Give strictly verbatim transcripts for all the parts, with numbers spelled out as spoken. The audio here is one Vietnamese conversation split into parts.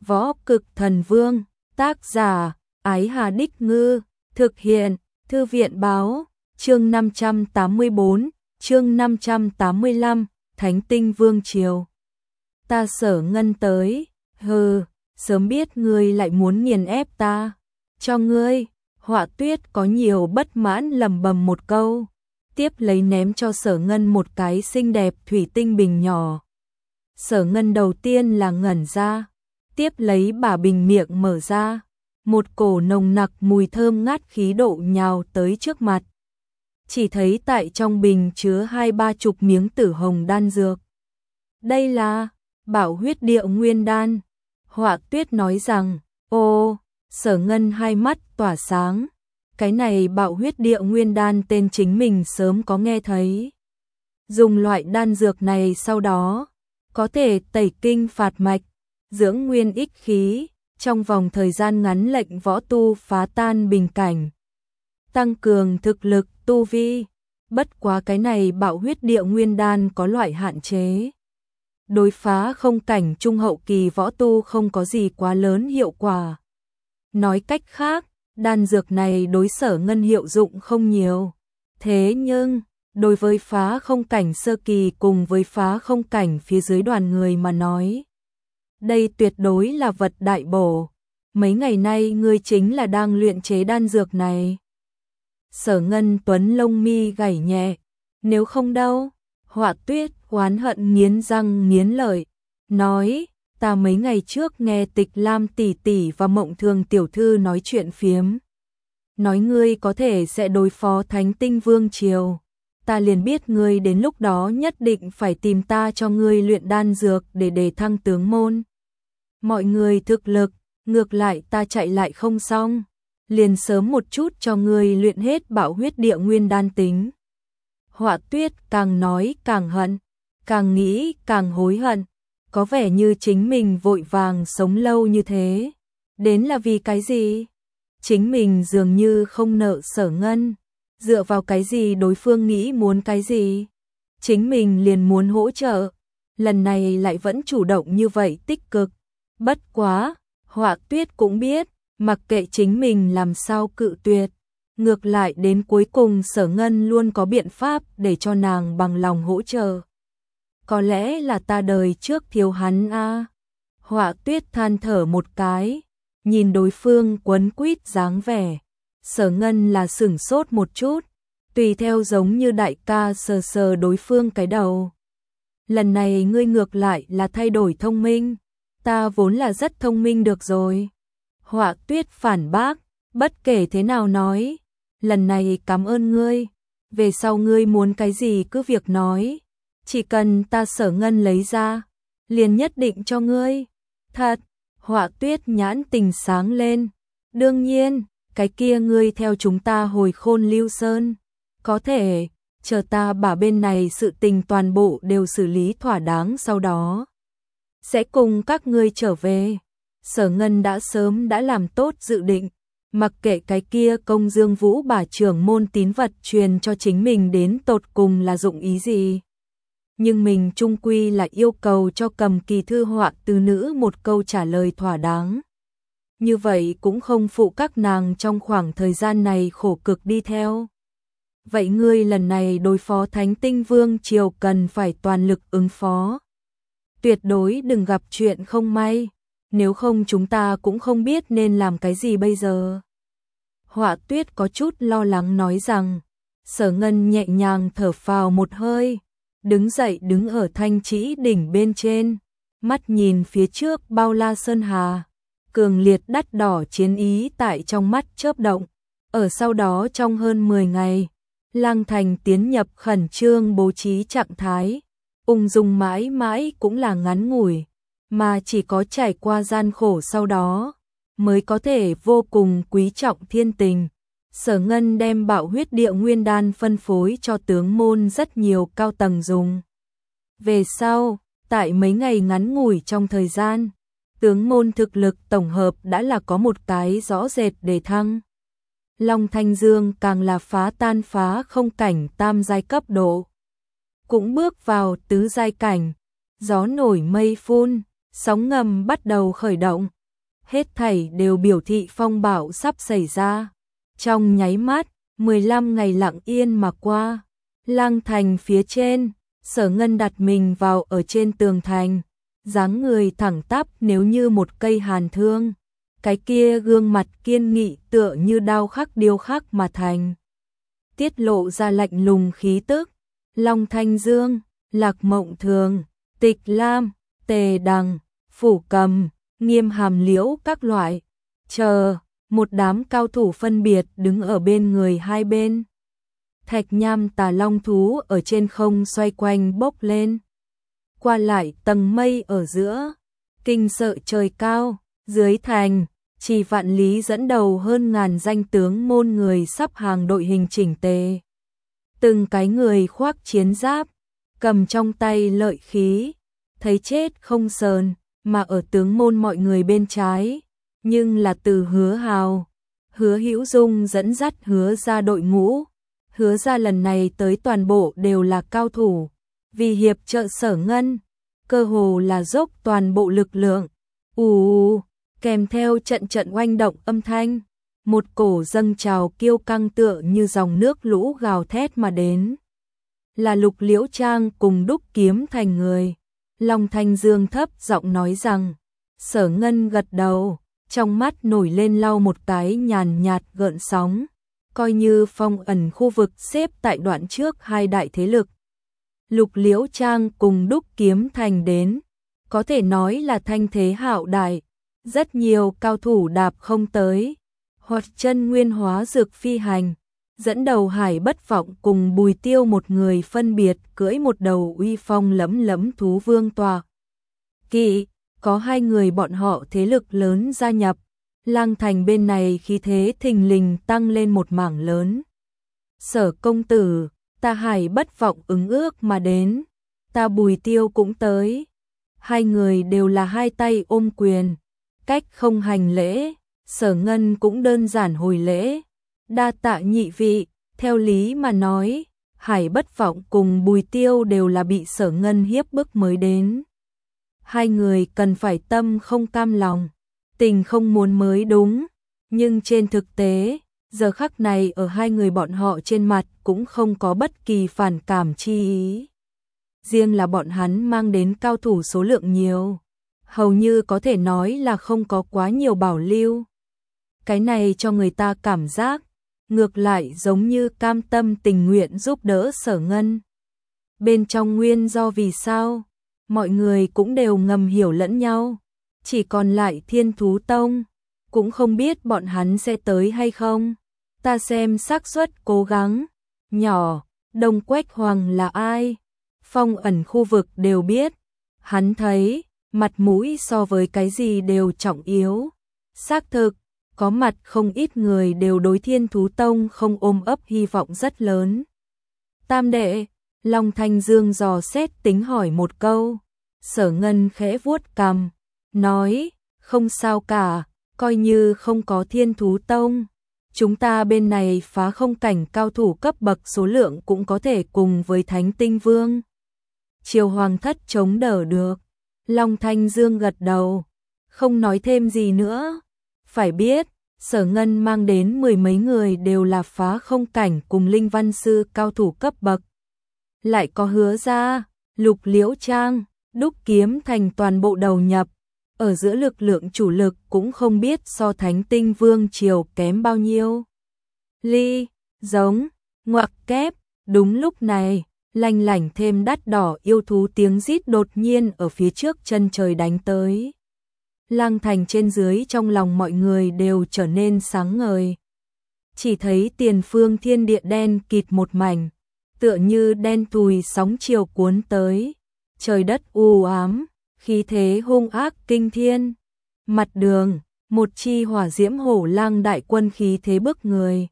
Võ Cực Thần Vương, tác giả, Ái Hà Đích Ngư, thực hiện, Thư viện Báo, chương năm trăm tám mươi bốn, chương năm trăm tám mươi lăm, Thánh Tinh Vương Triều. Ta Sở Ngân tới, hừ, sớm biết ngươi lại muốn nghiền ép ta, cho ngươi. Họa Tuyết có nhiều bất mãn lầm bầm một câu, tiếp lấy ném cho Sở Ngân một cái xinh đẹp thủy tinh bình nhỏ. Sở Ngân đầu tiên là ngẩn ra, tiếp lấy bà bình miệng mở ra, một cổ nồng nặc mùi thơm ngát khí độ nhào tới trước mặt. Chỉ thấy tại trong bình chứa hai ba chục miếng tử hồng đan dược. Đây là Bảo Huyết Địa Nguyên Đan. Họa Tuyết nói rằng, ô, Sở Ngân hai mắt tỏa sáng. Cái này Bảo Huyết Địa Nguyên Đan tên chính mình sớm có nghe thấy. Dùng loại đan dược này sau đó, có thể tẩy kinh phạt mạch, dưỡng nguyên ích khí, trong vòng thời gian ngắn lệnh võ tu phá tan bình cảnh, tăng cường thực lực tu vi. Bất quá cái này Bảo Huyết Địa Nguyên Đan có loại hạn chế. Đối phá không cảnh trung hậu kỳ võ tu không có gì quá lớn hiệu quả. Nói cách khác, đan dược này đối Sở Ngân hiệu dụng không nhiều. Thế nhưng, đối với phá không cảnh sơ kỳ cùng với phá không cảnh phía dưới đoàn người mà nói, đây tuyệt đối là vật đại bổ. Mấy ngày nay ngươi chính là đang luyện chế đan dược này. Sở Ngân Tuấn lông mi gảy nhẹ, nếu không đâu. Họa Tuyết oán hận nghiến răng nghiến lợi, nói, ta mấy ngày trước nghe Tịch Lam tỷ tỷ và Mộng Thường tiểu thư nói chuyện phiếm, nói ngươi có thể sẽ đối phó Thánh Tinh Vương Triều, ta liền biết ngươi đến lúc đó nhất định phải tìm ta cho ngươi luyện đan dược để đề thăng tướng môn. Mọi người thực lực, ngược lại ta chạy lại không xong, liền sớm một chút cho ngươi luyện hết Bảo Huyết Địa Nguyên Đan tính. Họa Tuyết càng nói càng hận, càng nghĩ càng hối hận, có vẻ như chính mình vội vàng sống lâu như thế, đến là vì cái gì? Chính mình dường như không nợ Sở Ngân, dựa vào cái gì đối phương nghĩ muốn cái gì? Chính mình liền muốn hỗ trợ, lần này lại vẫn chủ động như vậy tích cực. Bất quá, Họa Tuyết cũng biết, mặc kệ chính mình làm sao cự tuyệt, ngược lại đến cuối cùng Sở Ngân luôn có biện pháp để cho nàng bằng lòng hỗ trợ. Có lẽ là ta đời trước thiếu hắn a. À. Họa Tuyết than thở một cái, nhìn đối phương quấn quýt dáng vẻ, Sở Ngân là sửng sốt một chút, tùy theo giống như đại ca sờ sờ đối phương cái đầu. Lần này ngươi ngược lại là thay đổi thông minh, ta vốn là rất thông minh được rồi. Họa Tuyết phản bác, bất kể thế nào nói, lần này cảm ơn ngươi, về sau ngươi muốn cái gì cứ việc nói, chỉ cần ta Sở Ngân lấy ra, liền nhất định cho ngươi. Thật, Họa Tuyết nhãn tình sáng lên, đương nhiên, cái kia ngươi theo chúng ta hồi Khôn Lưu Sơn, có thể, chờ ta bảo bên này sự tình toàn bộ đều xử lý thỏa đáng sau đó, sẽ cùng các ngươi trở về. Sở Ngân đã sớm đã làm tốt dự định, mặc kệ cái kia Công Dương Vũ bà trưởng môn tín vật truyền cho chính mình đến tột cùng là dụng ý gì. Nhưng mình chung quy là yêu cầu cho Cầm Kỳ thư họa từ nữ một câu trả lời thỏa đáng. Như vậy cũng không phụ các nàng trong khoảng thời gian này khổ cực đi theo. Vậy ngươi lần này đối phó Thánh Tinh Vương Triều cần phải toàn lực ứng phó. Tuyệt đối đừng gặp chuyện không may, nếu không chúng ta cũng không biết nên làm cái gì bây giờ. Họa Tuyết có chút lo lắng nói rằng, Sở Ngân nhẹ nhàng thở phào một hơi, đứng dậy đứng ở Thanh Trĩ đỉnh bên trên, mắt nhìn phía trước bao la sơn hà, cường liệt đắt đỏ chiến ý tại trong mắt chớp động. Ở sau đó trong hơn mười ngày, Lang Thành tiến nhập khẩn trương bố trí trạng thái, ung dung mãi mãi cũng là ngắn ngủi, mà chỉ có trải qua gian khổ sau đó, mới có thể vô cùng quý trọng thiên tình. Sở Ngân đem Bảo Huyết Địa Nguyên Đan phân phối cho tướng môn rất nhiều cao tầng dùng. Về sau, tại mấy ngày ngắn ngủi trong thời gian, tướng môn thực lực tổng hợp đã là có một cái rõ rệt đề thăng. Long Thanh Dương càng là phá tan phá không cảnh tam giai cấp độ, cũng bước vào tứ giai cảnh, gió nổi mây phun, sóng ngầm bắt đầu khởi động. Hết thảy đều biểu thị phong bạo sắp xảy ra. Trong nháy mắt, mười lăm ngày lặng yên mà qua. Lang thành phía trên, Sở Ngân đặt mình vào ở trên tường thành, dáng người thẳng tắp nếu như một cây hàn thương. Cái kia gương mặt kiên nghị tựa như đao khắc điêu khắc mà thành, tiết lộ ra lạnh lùng khí tức. Long Thanh Dương, Lạc Mộng Thường, Tịch Lam, Tề Đằng, Phủ Cầm, Nghiêm Hàm Liễu các loại, chờ, một đám cao thủ phân biệt đứng ở bên người hai bên. Thạch nham tà long thú ở trên không xoay quanh bốc lên, qua lại tầng mây ở giữa, kinh sợ trời cao. Dưới thành, Trì Vạn Lý dẫn đầu hơn ngàn danh tướng môn người sắp hàng đội hình chỉnh tề. Từng cái người khoác chiến giáp, cầm trong tay lợi khí, thấy chết không sờn, mà ở tướng môn mọi người bên trái, nhưng là từ Hứa Hào, Hứa Hữu Dung dẫn dắt Hứa ra đội ngũ. Hứa ra lần này tới toàn bộ đều là cao thủ, vì hiệp trợ Sở Ngân, cơ hồ là dốc toàn bộ lực lượng. Ù, kèm theo trận trận oanh động âm thanh, một cổ dâng trào kiêu căng tựa như dòng nước lũ gào thét mà đến. Là Lục Liễu Trang cùng Đúc Kiếm Thành người. Long Thanh Dương thấp giọng nói rằng. Sở Ngân gật đầu, trong mắt nổi lên lau một cái nhàn nhạt gợn sóng, coi như phong ẩn khu vực xếp tại đoạn trước hai đại thế lực. Lục Liễu Trang cùng Đúc Kiếm Thành đến, có thể nói là thanh thế hạo đại, rất nhiều cao thủ đạp không tới, hoặc chân nguyên hóa dược phi hành, dẫn đầu Hải Bất Vọng cùng Bùi Tiêu một người phân biệt cưỡi một đầu uy phong lẫm lẫm thú vương tọa kỵ, có hai người bọn họ thế lực lớn gia nhập, Lang Thành bên này khí thế thình lình tăng lên một mảng lớn. Sở công tử, ta Hải Bất Vọng ứng ước mà đến, ta Bùi Tiêu cũng tới. Hai người đều là hai tay ôm quyền, cách không hành lễ. Sở Ngân cũng đơn giản hồi lễ, đa tạ nhị vị. Theo lý mà nói, Hải Bất Vọng cùng Bùi Tiêu đều là bị Sở Ngân hiếp bức mới đến. Hai người cần phải tâm không cam lòng, tình không muốn mới đúng, nhưng trên thực tế, giờ khắc này ở hai người bọn họ trên mặt cũng không có bất kỳ phản cảm chi ý. Riêng là bọn hắn mang đến cao thủ số lượng nhiều, hầu như có thể nói là không có quá nhiều bảo lưu. Cái này cho người ta cảm giác, ngược lại giống như cam tâm tình nguyện giúp đỡ Sở Ngân. Bên trong nguyên do vì sao, mọi người cũng đều ngầm hiểu lẫn nhau, chỉ còn lại Thiên Thú Tông, cũng không biết bọn hắn sẽ tới hay không. Ta xem xác suất cố gắng, nhỏ. Đông Quách Hoàng là ai? Phong ẩn khu vực đều biết, hắn thấy, mặt mũi so với cái gì đều trọng yếu. Xác thực, có mặt không ít người đều đối Thiên Thú Tông không ôm ấp hy vọng rất lớn. Tam đệ, Long Thanh Dương dò xét tính hỏi một câu. Sở Ngân khẽ vuốt cằm, nói, không sao cả, coi như không có Thiên Thú Tông. Chúng ta bên này phá không cảnh cao thủ cấp bậc số lượng cũng có thể cùng với Thánh Tinh Vương. Triều Hoàng thất chống đỡ được. Long Thanh Dương gật đầu, không nói thêm gì nữa. Phải biết, Sở Ngân mang đến mười mấy người đều là phá không cảnh cùng linh văn sư cao thủ cấp bậc. Lại có Hứa ra, Lục Liễu Trang, Đúc Kiếm Thành toàn bộ đầu nhập. Ở giữa lực lượng chủ lực cũng không biết so Thánh Tinh Vương Triều kém bao nhiêu. Ly, giống, ngoặc kép, đúng lúc này, lanh lảnh thêm đắt đỏ yêu thú tiếng rít đột nhiên ở phía trước chân trời đánh tới. Lang Thành trên dưới trong lòng mọi người đều trở nên sáng ngời. Chỉ thấy tiền phương thiên địa đen kịt một mảnh, tựa như đen tùi sóng chiều cuốn tới, trời đất u ám, khí thế hung ác kinh thiên. Mặt đường, một chi hỏa diễm hổ lang đại quân khí thế bức người.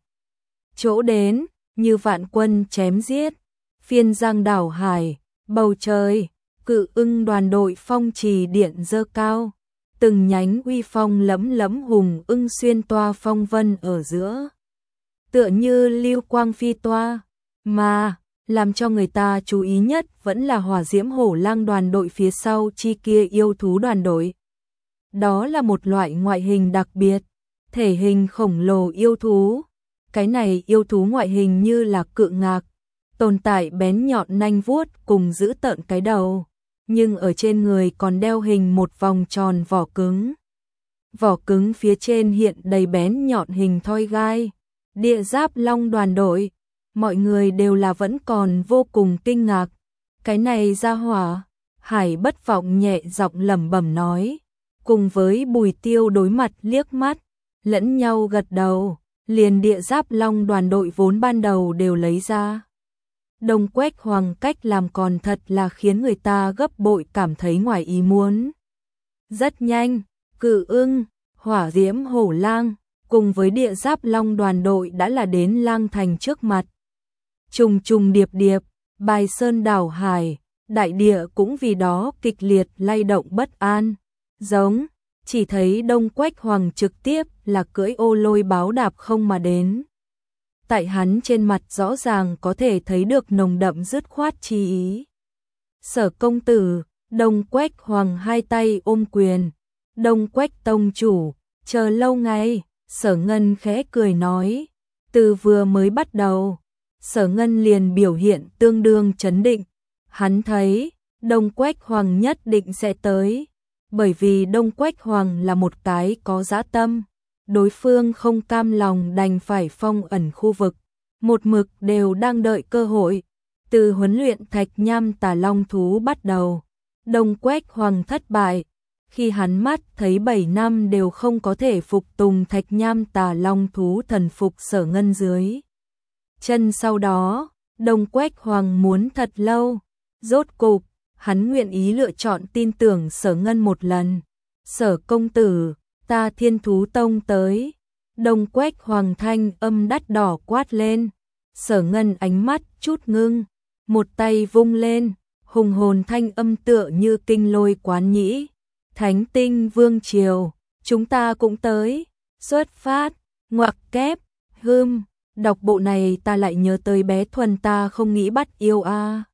Chỗ đến, như vạn quân chém giết, phiên giang đảo hải, bầu trời, cự ưng đoàn đội phong trì điện dơ cao. Từng nhánh uy phong lẫm lẫm hùng ưng xuyên toa phong vân ở giữa, tựa như lưu quang phi toa, mà làm cho người ta chú ý nhất vẫn là hỏa diễm hổ lang đoàn đội phía sau chi kia yêu thú đoàn đội. Đó là một loại ngoại hình đặc biệt, thể hình khổng lồ yêu thú. Cái này yêu thú ngoại hình như là cự ngạc, tồn tại bén nhọn nanh vuốt cùng giữ tợn cái đầu, nhưng ở trên người còn đeo hình một vòng tròn vỏ cứng. Vỏ cứng phía trên hiện đầy bén nhọn hình thoi gai. Địa Giáp Long đoàn đội, mọi người đều là vẫn còn vô cùng kinh ngạc. Cái này ra hỏa, Hải Bất Vọng nhẹ giọng lẩm bẩm nói, cùng với Bùi Tiêu đối mặt liếc mắt, lẫn nhau gật đầu, liền Địa Giáp Long đoàn đội vốn ban đầu đều lấy ra. Đông Quách Hoàng cách làm còn thật là khiến người ta gấp bội cảm thấy ngoài ý muốn. Rất nhanh, Cự Ưng, Hỏa Diễm Hổ Lang cùng với Địa Giáp Long đoàn đội đã là đến Lang Thành trước mặt. Trùng trùng điệp điệp, bài sơn đảo hải, đại địa cũng vì đó kịch liệt lay động bất an. Giống, chỉ thấy Đông Quách Hoàng trực tiếp là cưỡi ô lôi báo đạp không mà đến. Tại hắn trên mặt rõ ràng có thể thấy được nồng đậm dứt khoát chi ý. Sở công tử, Đông Quách Hoàng hai tay ôm quyền. Đông Quách tông chủ, chờ lâu ngày, Sở Ngân khẽ cười nói. Từ vừa mới bắt đầu, Sở Ngân liền biểu hiện tương đương chấn định. Hắn thấy, Đông Quách Hoàng nhất định sẽ tới. Bởi vì Đông Quách Hoàng là một cái có dã tâm. Đối phương không cam lòng đành phải phong ẩn khu vực. Một mực đều đang đợi cơ hội. Từ huấn luyện Thạch Nham Tà Long thú bắt đầu, Đông Quách Hoàng thất bại. Khi hắn mắt thấy bảy năm đều không có thể phục tùng Thạch Nham Tà Long thú thần phục Sở Ngân dưới chân, sau đó Đông Quách Hoàng muốn thật lâu, rốt cục hắn nguyện ý lựa chọn tin tưởng Sở Ngân một lần. Sở công tử, ta Thiên Thú Tông tới. Đông Quách Hoàng thanh âm đắt đỏ quát lên. Sở Ngân ánh mắt chút ngưng, một tay vung lên, hùng hồn thanh âm tựa như kinh lôi quán nhĩ. Thánh Tinh Vương Triều, chúng ta cũng tới. Xuất phát, ngoặc kép, hưm, đọc bộ này ta lại nhớ tới bé Thuần ta không nghĩ bắt yêu a. À.